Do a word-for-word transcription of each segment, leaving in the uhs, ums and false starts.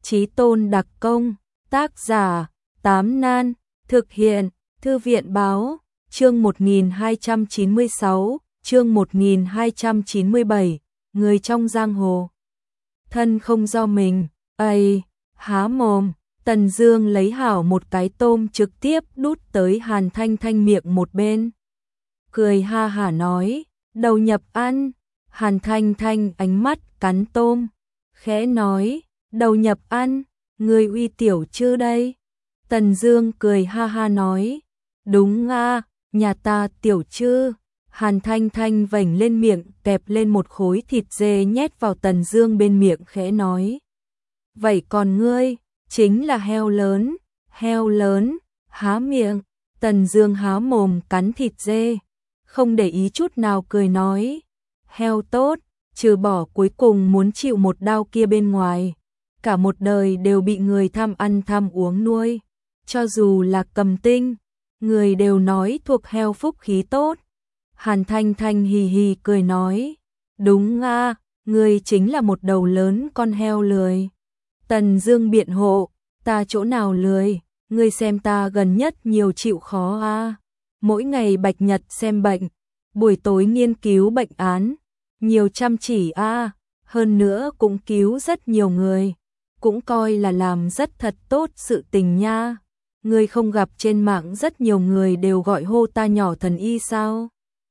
Chí tôn đặc công, tác giả, Tám Nan, thực hiện, Thư viện báo, chương một nghìn hai trăm chín mươi sáu, chương một nghìn hai trăm chín mươi bảy, người trong giang hồ. Thân không do mình, ây, há mồm, Tần Dương lấy hảo một cái tôm trực tiếp đút tới Hàn Thanh Thanh miệng một bên. Cười ha hả nói, đầu nhập ăn. Hàn Thanh Thanh ánh mắt cắn tôm, khẽ nói, đầu nhập ăn, người uy tiểu chư đây. Tần Dương cười ha ha nói, đúng a, nhà ta tiểu chư. Hàn Thanh Thanh vểnh lên miệng kẹp lên một khối thịt dê nhét vào Tần Dương bên miệng khẽ nói, vậy còn ngươi, chính là heo lớn, heo lớn, há miệng. Tần Dương há mồm cắn thịt dê, không để ý chút nào cười nói, heo tốt, trừ bỏ cuối cùng muốn chịu một đau kia bên ngoài, cả một đời đều bị người tham ăn tham uống nuôi, cho dù là Cầm Tinh, người đều nói thuộc heo phúc khí tốt. Hàn Thanh Thanh hì hì cười nói, đúng a, người chính là một đầu lớn con heo lười. Tần Dương biện hộ, ta chỗ nào lười, ngươi xem ta gần nhất nhiều chịu khó a, mỗi ngày bạch nhật xem bệnh, buổi tối nghiên cứu bệnh án, nhiều chăm chỉ a, hơn nữa cũng cứu rất nhiều người, cũng coi là làm rất thật tốt sự tình nha. Ngươi không gặp trên mạng rất nhiều người đều gọi hô ta nhỏ thần y sao?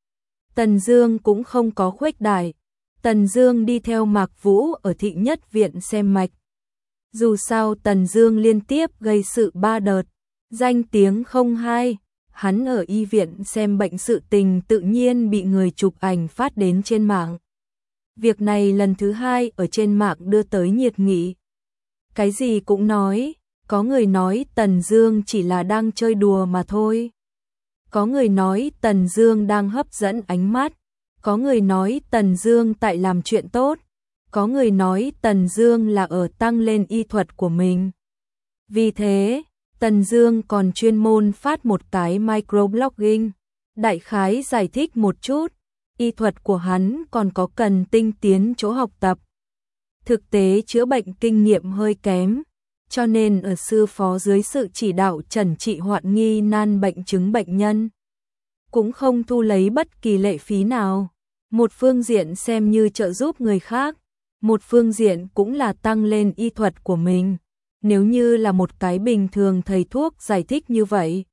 Tần Dương cũng không có khuếch đại. Tần Dương đi theo Mạc Vũ ở thị nhất viện xem mạch. Dù sao Tần Dương liên tiếp gây sự ba đợt, danh tiếng không hay, hắn ở y viện xem bệnh sự tình tự nhiên bị người chụp ảnh phát đến trên mạng. Việc này lần thứ hai ở trên mạng đưa tới nhiệt nghị. Cái gì cũng nói, có người nói Tần Dương chỉ là đang chơi đùa mà thôi. Có người nói Tần Dương đang hấp dẫn ánh mắt, có người nói Tần Dương tại làm chuyện tốt, có người nói Tần Dương là ở tăng lên y thuật của mình. Vì thế, Tần Dương còn chuyên môn phát một cái microblogging, đại khái giải thích một chút, y thuật của hắn còn có cần tinh tiến chỗ học tập. Thực tế chữa bệnh kinh nghiệm hơi kém, cho nên ở sư phó dưới sự chỉ đạo chẩn trị hoạn nghi nan bệnh chứng bệnh nhân, cũng không thu lấy bất kỳ lệ phí nào. Một phương diện xem như trợ giúp người khác, một phương diện cũng là tăng lên y thuật của mình. Nếu như là một cái bình thường thầy thuốc giải thích như vậy,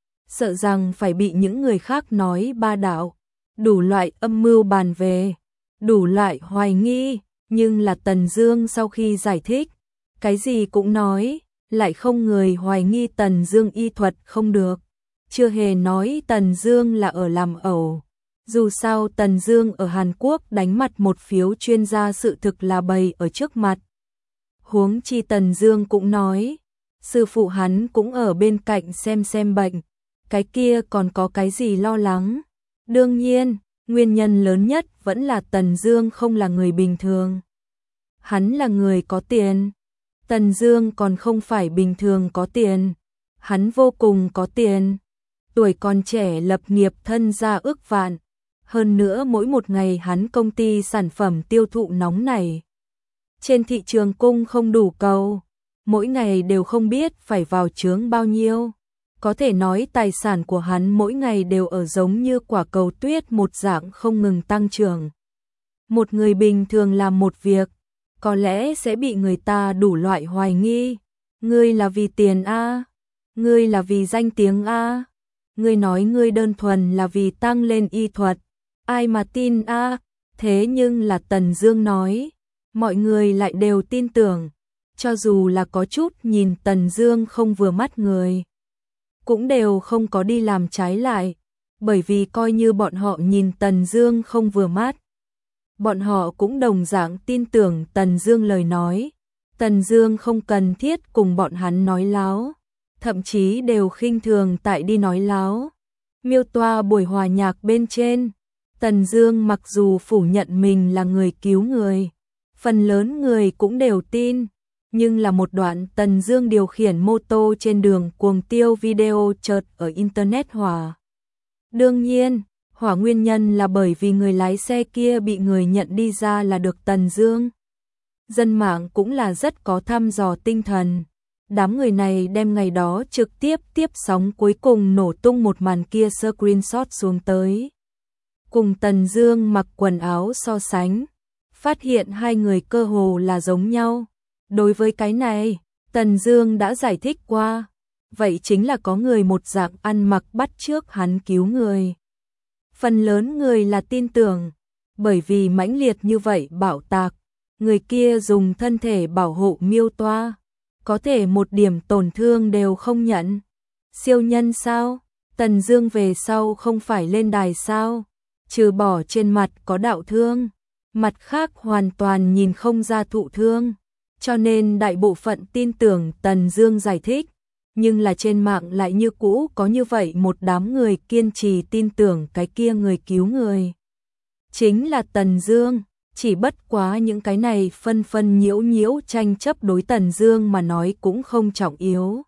sợ rằng phải bị những người khác nói ba đạo, đủ loại âm mưu bàn về, đủ loại hoài nghi. Nhưng là Tần Dương sau khi giải thích, cái gì cũng nói, lại không người hoài nghi Tần Dương y thuật không được, chưa hề nói Tần Dương là ở làm ẩu. Dù sao Tần Dương ở Hàn Quốc đánh mặt một phiếu chuyên gia sự thực là bày ở trước mặt. Huống chi Tần Dương cũng nói, sư phụ hắn cũng ở bên cạnh xem xem bệnh, cái kia còn có cái gì lo lắng. Đương nhiên, nguyên nhân lớn nhất vẫn là Tần Dương không là người bình thường. Hắn là người có tiền. Tần Dương còn không phải bình thường có tiền, hắn vô cùng có tiền. Tuổi còn trẻ lập nghiệp thân gia ước vạn, hơn nữa mỗi một ngày hắn công ty sản phẩm tiêu thụ nóng này. Trên thị trường cung không đủ cầu, mỗi ngày đều không biết phải vào chướng bao nhiêu. Có thể nói tài sản của hắn mỗi ngày đều ở giống như quả cầu tuyết một dạng không ngừng tăng trưởng. Một người bình thường làm một việc, có lẽ sẽ bị người ta đủ loại hoài nghi. Ngươi là vì tiền a? Ngươi là vì danh tiếng a? Ngươi nói ngươi đơn thuần là vì tăng lên y thuật, ai mà tin a? Thế nhưng là Tần Dương nói, mọi người lại đều tin tưởng, cho dù là có chút nhìn Tần Dương không vừa mắt người, cũng đều không có đi làm trái lại, bởi vì coi như bọn họ nhìn Tần Dương không vừa mắt, bọn họ cũng đồng dạng tin tưởng Tần Dương lời nói. Tần Dương không cần thiết cùng bọn hắn nói láo, thậm chí đều khinh thường tại đi nói láo. Miêu toa buổi hòa nhạc bên trên, Tần Dương mặc dù phủ nhận mình là người cứu người, phần lớn người cũng đều tin, nhưng là một đoạn Tần Dương điều khiển mô tô trên đường cuồng tiêu video chợt ở internet hỏa. Đương nhiên, hỏa nguyên nhân là bởi vì người lái xe kia bị người nhận đi ra là được Tần Dương. Dân mạng cũng là rất có thăm dò tinh thần. Đám người này đem ngày đó trực tiếp tiếp sóng cuối cùng nổ tung một màn kia screenshot xuống tới. Cùng Tần Dương mặc quần áo so sánh, phát hiện hai người cơ hồ là giống nhau. Đối với cái này, Tần Dương đã giải thích qua, vậy chính là có người một dạng ăn mặc bắt chước hắn cứu người. Phần lớn người là tin tưởng, bởi vì mãnh liệt như vậy bạo tạc, người kia dùng thân thể bảo hộ miêu toa, có thể một điểm tổn thương đều không nhận. Siêu nhân sao? Tần Dương về sau không phải lên đài sao? Trừ bỏ trên mặt có đạo thương, mặt khác hoàn toàn nhìn không ra thụ thương, cho nên đại bộ phận tin tưởng Tần Dương giải thích, nhưng là trên mạng lại như cũ có như vậy một đám người kiên trì tin tưởng cái kia người cứu người chính là Tần Dương, chỉ bất quá những cái này phân phân nhiễu nhiễu tranh chấp đối Tần Dương mà nói cũng không trọng yếu.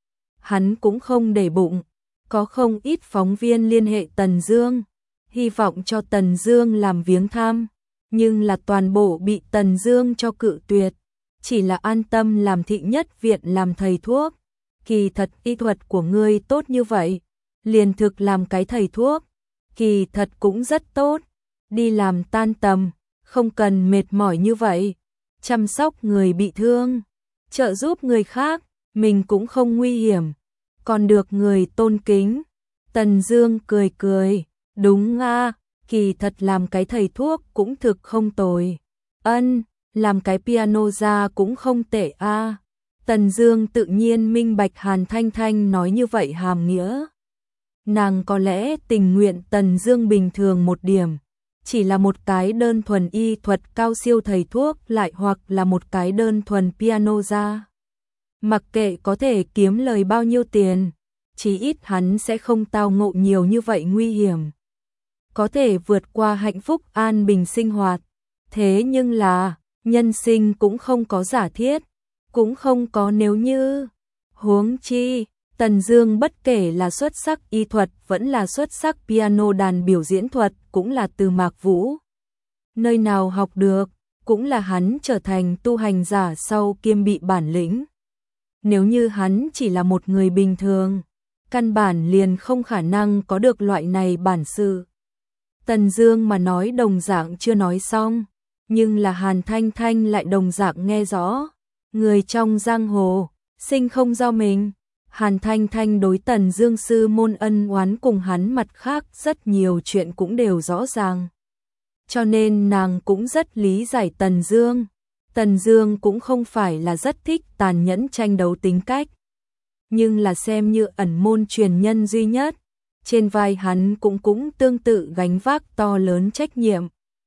Hắn cũng không để bụng, có không ít phóng viên liên hệ Tần Dương, hy vọng cho Tần Dương làm viếng thăm, nhưng là toàn bộ bị Tần Dương cho cự tuyệt, chỉ là an tâm làm thị nhất viện làm thầy thuốc. Kỳ thật y thuật của ngươi tốt như vậy, liền thực làm cái thầy thuốc, kỳ thật cũng rất tốt, đi làm tan tầm, không cần mệt mỏi như vậy, chăm sóc người bị thương, trợ giúp người khác, mình cũng không nguy hiểm, còn được người tôn kính. Tần Dương cười cười, đúng a, kỳ thật làm cái thầy thuốc cũng thực không tồi. Ân, làm cái piano ra cũng không tệ a. Tần Dương tự nhiên minh bạch Hàn Thanh Thanh nói như vậy hàm nghĩa. Nàng có lẽ tình nguyện Tần Dương bình thường một điểm, chỉ là một cái đơn thuần y thuật cao siêu thầy thuốc lại hoặc là một cái đơn thuần piano ra. Mặc kệ có thể kiếm lời bao nhiêu tiền, chí ít hắn sẽ không tao ngộ nhiều như vậy nguy hiểm. Có thể vượt qua hạnh phúc an bình sinh hoạt. Thế nhưng là, nhân sinh cũng không có giả thiết, cũng không có nếu như. Huống chi, Tần Dương bất kể là xuất sắc y thuật vẫn là xuất sắc piano đàn biểu diễn thuật cũng là từ Mạc Vũ. Nơi nào học được, cũng là hắn trở thành tu hành giả sau kiêm bị bản lĩnh. Nếu như hắn chỉ là một người bình thường, căn bản liền không khả năng có được loại này bản sự. Tần Dương mà nói đồng dạng chưa nói xong, nhưng là Hàn Thanh Thanh lại đồng dạng nghe rõ. Người trong giang hồ, sinh không do mình. Hàn Thanh Thanh đối Tần Dương sư môn ân oán cùng hắn mặt khác rất nhiều chuyện cũng đều rõ ràng. Cho nên nàng cũng rất lý giải Tần Dương. Tần Dương cũng không phải là rất thích tàn nhẫn tranh đấu tính cách, nhưng là xem như ẩn môn truyền nhân duy nhất, trên vai hắn cũng cũng tương tự gánh vác to lớn trách nhiệm.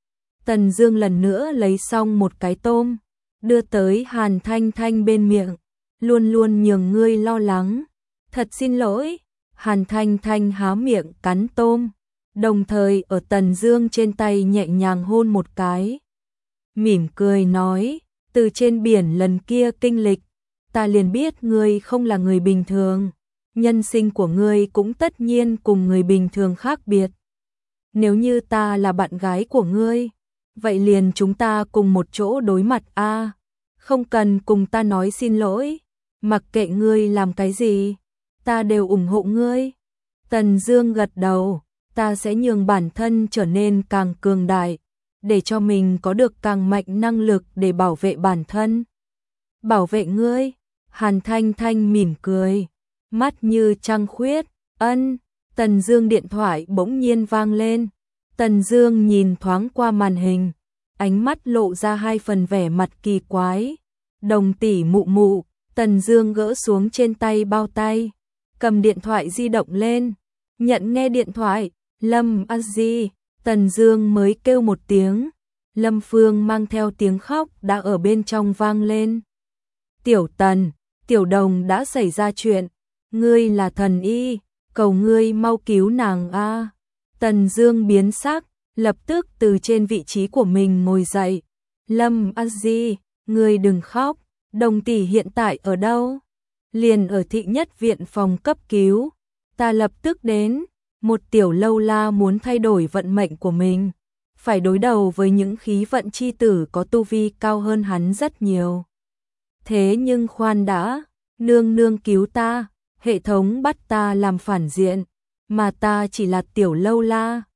Tần Dương lần nữa lấy xong một cái tôm, đưa tới Hàn Thanh Thanh bên miệng, luôn luôn nhường ngươi lo lắng, thật xin lỗi. Hàn Thanh Thanh há miệng cắn tôm, đồng thời ở Tần Dương trên tay nhẹ nhàng hôn một cái. Mỉm cười nói, từ trên biển lần kia kinh lịch, ta liền biết ngươi không là người bình thường, nhân sinh của ngươi cũng tất nhiên cùng người bình thường khác biệt. Nếu như ta là bạn gái của ngươi, vậy liền chúng ta cùng một chỗ đối mặt a, không cần cùng ta nói xin lỗi, mặc kệ ngươi làm cái gì, ta đều ủng hộ ngươi. Tần Dương gật đầu, ta sẽ nhường bản thân trở nên càng cường đại, để cho mình có được càng mạnh năng lực để bảo vệ bản thân. Bảo vệ ngươi? Hàn Thanh Thanh mỉm cười, mắt như trăng khuyết. Ân. Tần Dương điện thoại bỗng nhiên vang lên. Tần Dương nhìn thoáng qua màn hình, ánh mắt lộ ra hai phần vẻ mặt kỳ quái. Đồng tỷ mụ mụ. Tần Dương gỡ xuống trên tay bao tay, cầm điện thoại di động lên, nhận nghe điện thoại. Lâm A Di. Tần Dương mới kêu một tiếng, Lâm Phương mang theo tiếng khóc đã ở bên trong vang lên. Tiểu Tần, Tiểu Đồng đã xảy ra chuyện, ngươi là thần y, cầu ngươi mau cứu nàng a. Tần Dương biến sắc, lập tức từ trên vị trí của mình ngồi dậy. Lâm A Di, ngươi đừng khóc, Đồng tỷ hiện tại ở đâu? Liền ở thị nhất viện phòng cấp cứu, ta lập tức đến. Một tiểu lâu la muốn thay đổi vận mệnh của mình, phải đối đầu với những khí vận chi tử có tu vi cao hơn hắn rất nhiều. Thế nhưng khoan đã, nương nương cứu ta, hệ thống bắt ta làm phản diện, mà ta chỉ là tiểu lâu la,